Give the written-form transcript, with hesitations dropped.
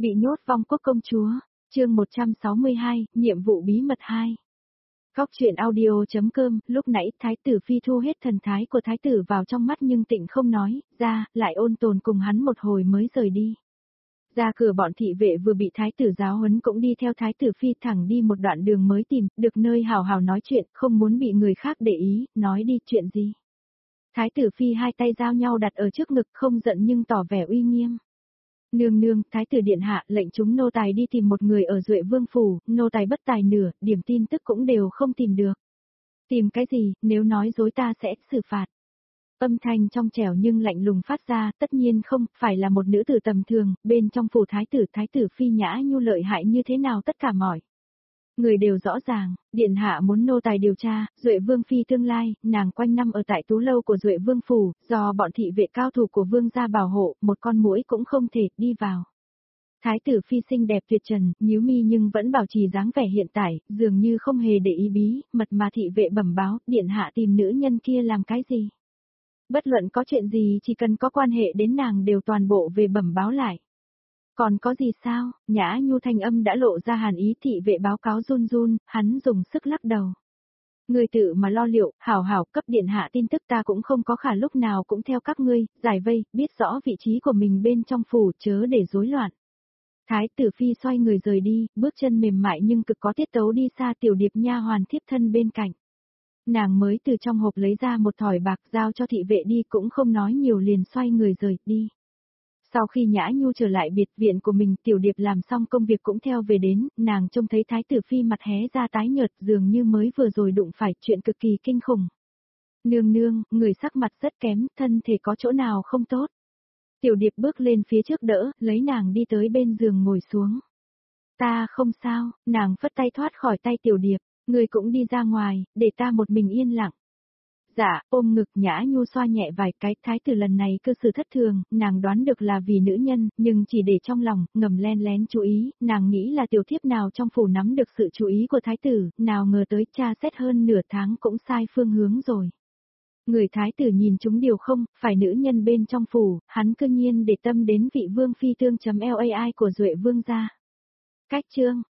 Bị nhốt vong quốc công chúa, chương 162, nhiệm vụ bí mật 2. Góc truyện audio.com, lúc nãy thái tử phi thu hết thần thái của thái tử vào trong mắt nhưng tịnh không nói, ra, lại ôn tồn cùng hắn một hồi mới rời đi. Ra cửa bọn thị vệ vừa bị thái tử giáo huấn cũng đi theo thái tử phi thẳng đi một đoạn đường mới tìm, được nơi hào hào nói chuyện, không muốn bị người khác để ý, nói đi chuyện gì. Thái tử phi hai tay giao nhau đặt ở trước ngực không giận nhưng tỏ vẻ uy nghiêm. Nương nương, thái tử điện hạ lệnh chúng nô tài đi tìm một người ở Duệ Vương phủ, nô tài bất tài nửa, điểm tin tức cũng đều không tìm được. Tìm cái gì, nếu nói dối ta sẽ xử phạt. Âm thanh trong trẻo nhưng lạnh lùng phát ra, tất nhiên không, phải là một nữ tử tầm thường, bên trong phủ thái tử phi nhã nhu lợi hại như thế nào tất cả mọi người đều rõ ràng, điện hạ muốn nô tài điều tra, Duệ Vương phi tương lai, nàng quanh năm ở tại tú lâu của Duệ Vương phủ, do bọn thị vệ cao thủ của vương gia bảo hộ, một con muỗi cũng không thể đi vào. Thái tử phi xinh đẹp tuyệt trần, nhíu mi nhưng vẫn bảo trì dáng vẻ hiện tại, dường như không hề để ý bí, mật mà thị vệ bẩm báo, điện hạ tìm nữ nhân kia làm cái gì. Bất luận có chuyện gì chỉ cần có quan hệ đến nàng đều toàn bộ về bẩm báo lại. Còn có gì sao, nhã nhu thanh âm đã lộ ra hàn ý, thị vệ báo cáo run run, hắn dùng sức lắc đầu. Người tự mà lo liệu, hảo hảo cấp điện hạ tin tức ta cũng không có khả lúc nào cũng theo các ngươi, giải vây, biết rõ vị trí của mình bên trong phủ chớ để rối loạn. Thái tử phi xoay người rời đi, bước chân mềm mại nhưng cực có tiết tấu đi xa tiểu điệp nha hoàn thiếp thân bên cạnh. Nàng mới từ trong hộp lấy ra một thỏi bạc giao cho thị vệ đi cũng không nói nhiều liền xoay người rời đi. Sau khi Nhã Nhu trở lại biệt viện của mình, tiểu điệp làm xong công việc cũng theo về đến, nàng trông thấy thái tử phi mặt hé ra tái nhợt dường như mới vừa rồi đụng phải chuyện cực kỳ kinh khủng. Nương nương, người sắc mặt rất kém, thân thể có chỗ nào không tốt. Tiểu điệp bước lên phía trước đỡ, lấy nàng đi tới bên giường ngồi xuống. Ta không sao, nàng phất tay thoát khỏi tay tiểu điệp, người cũng đi ra ngoài, để ta một mình yên lặng. Dạ, ôm ngực Nhã Nhu xoa nhẹ vài cái, thái tử lần này cơ sự thất thường, nàng đoán được là vì nữ nhân, nhưng chỉ để trong lòng, ngầm len lén chú ý, nàng nghĩ là tiểu thiếp nào trong phủ nắm được sự chú ý của thái tử, nào ngờ tới tra xét hơn nửa tháng cũng sai phương hướng rồi. Người thái tử nhìn chúng điều không, phải nữ nhân bên trong phủ, hắn cương nhiên để tâm đến vị vương phi tương.lai của Duệ Vương gia. Cách chương